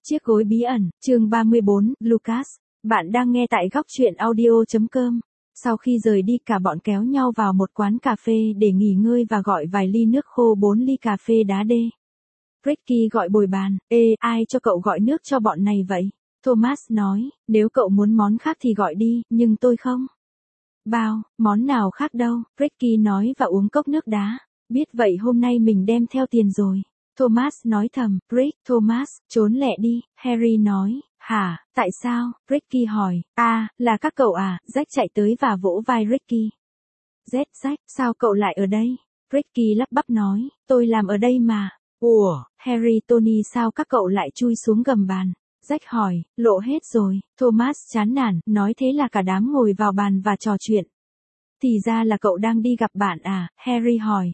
Chiếc gối bí ẩn, chương 34, Lucas. Bạn đang nghe tại góc truyện audio.com. Sau khi rời đi cả bọn kéo nhau vào một quán cà phê để nghỉ ngơi và gọi vài ly nước khô 4 ly cà phê đá đê. Ricky gọi bồi bàn, ai cho cậu gọi nước cho bọn này vậy? Thomas nói, nếu cậu muốn món khác thì gọi đi, nhưng tôi không. Bao, món nào khác đâu, Ricky nói và uống cốc nước đá. Biết vậy hôm nay mình đem theo tiền rồi. Thomas nói thầm, Thomas, trốn lẹ đi, Harry nói, hả, tại sao, Ricky hỏi, là các cậu à, Jack chạy tới và vỗ vai Ricky. Jack, sao cậu lại ở đây? Ricky lắp bắp nói, tôi làm ở đây mà. Ủa, Harry Tony sao các cậu lại chui xuống gầm bàn? Jack hỏi, lộ hết rồi, Thomas chán nản, nói thế là cả đám ngồi vào bàn và trò chuyện. Thì ra là cậu đang đi gặp bạn à, Harry hỏi.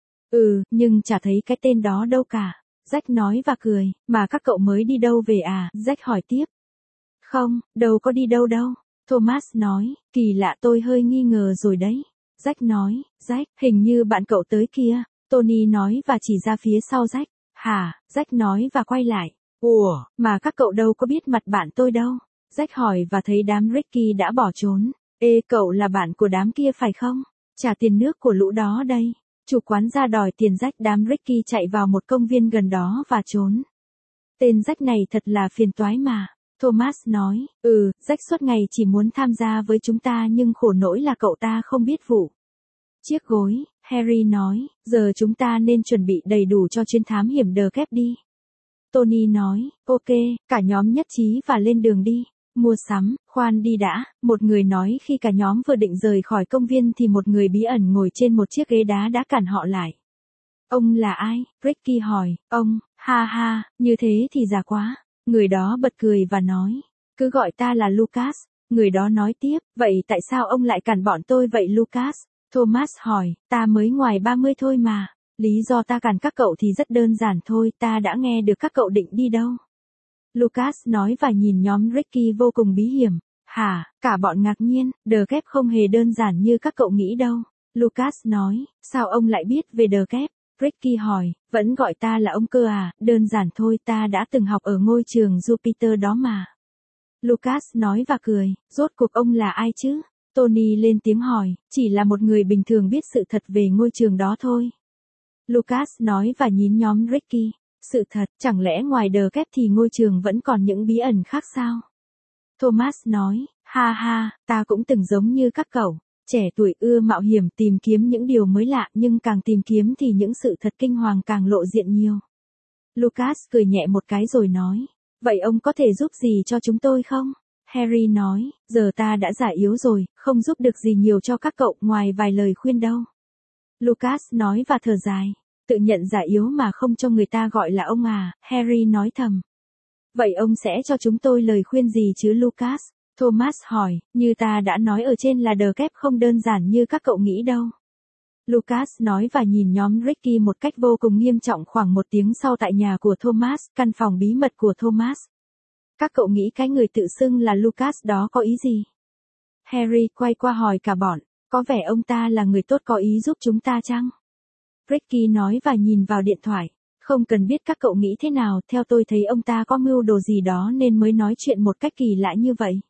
Nhưng chả thấy cái tên đó đâu cả. Jack nói và cười, mà các cậu mới đi đâu về à, Jack hỏi tiếp. Không, đâu có đi đâu đâu. Thomas nói, kỳ lạ tôi hơi nghi ngờ rồi đấy. Jack nói, Jack, hình như bạn cậu tới kia. Tony nói và chỉ ra phía sau Jack. Hả, Jack nói và quay lại. Ủa, mà các cậu đâu có biết mặt bạn tôi đâu. Jack hỏi và thấy đám Ricky đã bỏ trốn. Cậu là bạn của đám kia phải không? Trả tiền nước của lũ đó đây. Chủ quán ra đòi tiền Jack, đám Ricky chạy vào một công viên gần đó và trốn. Tên Jack này thật là phiền toái mà. Thomas nói, Jack suốt ngày chỉ muốn tham gia với chúng ta nhưng khổ nỗi là cậu ta không biết vụ. Chiếc gối, Harry nói, giờ chúng ta nên chuẩn bị đầy đủ cho chuyến thám hiểm đờ kép đi. Tony nói, ok, cả nhóm nhất trí và lên đường đi. Mua sắm, khoan đi đã, một người nói khi cả nhóm vừa định rời khỏi công viên thì một người bí ẩn ngồi trên một chiếc ghế đá đã cản họ lại. Ông là ai? Ricky hỏi, ông, ha, như thế thì già quá. Người đó bật cười và nói, cứ gọi ta là Lucas. Người đó nói tiếp, vậy tại sao ông lại cản bọn tôi vậy Lucas? Thomas hỏi, ta mới ngoài 30 thôi mà. Lý do ta cản các cậu thì rất đơn giản thôi, ta đã nghe được các cậu định đi đâu. Lucas nói và nhìn nhóm Ricky vô cùng bí hiểm. Hả, cả bọn ngạc nhiên, đờ kép không hề đơn giản như các cậu nghĩ đâu. Lucas nói, sao ông lại biết về đờ kép? Ricky hỏi, vẫn gọi ta là ông cơ à, đơn giản thôi, ta đã từng học ở ngôi trường Jupiter đó mà. Lucas nói và cười, rốt cuộc ông là ai chứ? Tony lên tiếng hỏi, chỉ là một người bình thường biết sự thật về ngôi trường đó thôi. Lucas nói và nhìn nhóm Ricky. Sự thật, chẳng lẽ ngoài đờ kép thì ngôi trường vẫn còn những bí ẩn khác sao? Thomas nói, ha, ta cũng từng giống như các cậu, trẻ tuổi ưa mạo hiểm tìm kiếm những điều mới lạ nhưng càng tìm kiếm thì những sự thật kinh hoàng càng lộ diện nhiều. Lucas cười nhẹ một cái rồi nói, vậy ông có thể giúp gì cho chúng tôi không? Harry nói, giờ ta đã già yếu rồi, không giúp được gì nhiều cho các cậu ngoài vài lời khuyên đâu. Lucas nói và thở dài. Tự nhận già yếu mà không cho người ta gọi là ông à, Harry nói thầm. Vậy ông sẽ cho chúng tôi lời khuyên gì chứ Lucas? Thomas hỏi, như ta đã nói ở trên là đờ kép không đơn giản như các cậu nghĩ đâu. Lucas nói và nhìn nhóm Ricky một cách vô cùng nghiêm trọng. Khoảng một tiếng sau tại nhà của Thomas, căn phòng bí mật của Thomas. Các cậu nghĩ cái người tự xưng là Lucas đó có ý gì? Harry quay qua hỏi cả bọn, có vẻ ông ta là người tốt có ý giúp chúng ta chăng? Ricky nói và nhìn vào điện thoại. Không cần biết các cậu nghĩ thế nào, theo tôi thấy ông ta có mưu đồ gì đó nên mới nói chuyện một cách kỳ lạ như vậy.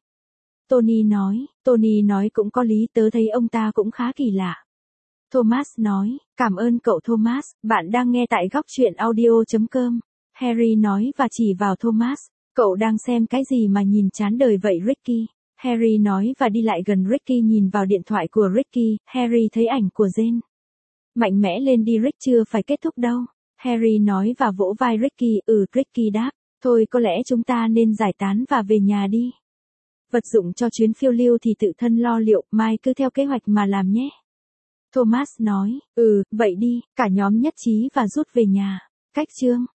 Tony nói cũng có lý, tớ thấy ông ta cũng khá kỳ lạ. Thomas nói, cảm ơn cậu Thomas, bạn đang nghe tại góc truyện audio.com. Harry nói và chỉ vào Thomas, cậu đang xem cái gì mà nhìn chán đời vậy Ricky? Harry nói và đi lại gần Ricky nhìn vào điện thoại của Ricky, Harry thấy ảnh của Jane. Mạnh mẽ lên đi Rick, chưa phải kết thúc đâu. Harry nói và vỗ vai Ricky, Ricky đáp, thôi có lẽ chúng ta nên giải tán và về nhà đi. Vật dụng cho chuyến phiêu lưu thì tự thân lo liệu, mai cứ theo kế hoạch mà làm nhé. Thomas nói, vậy đi, cả nhóm nhất trí và rút về nhà. Cách chương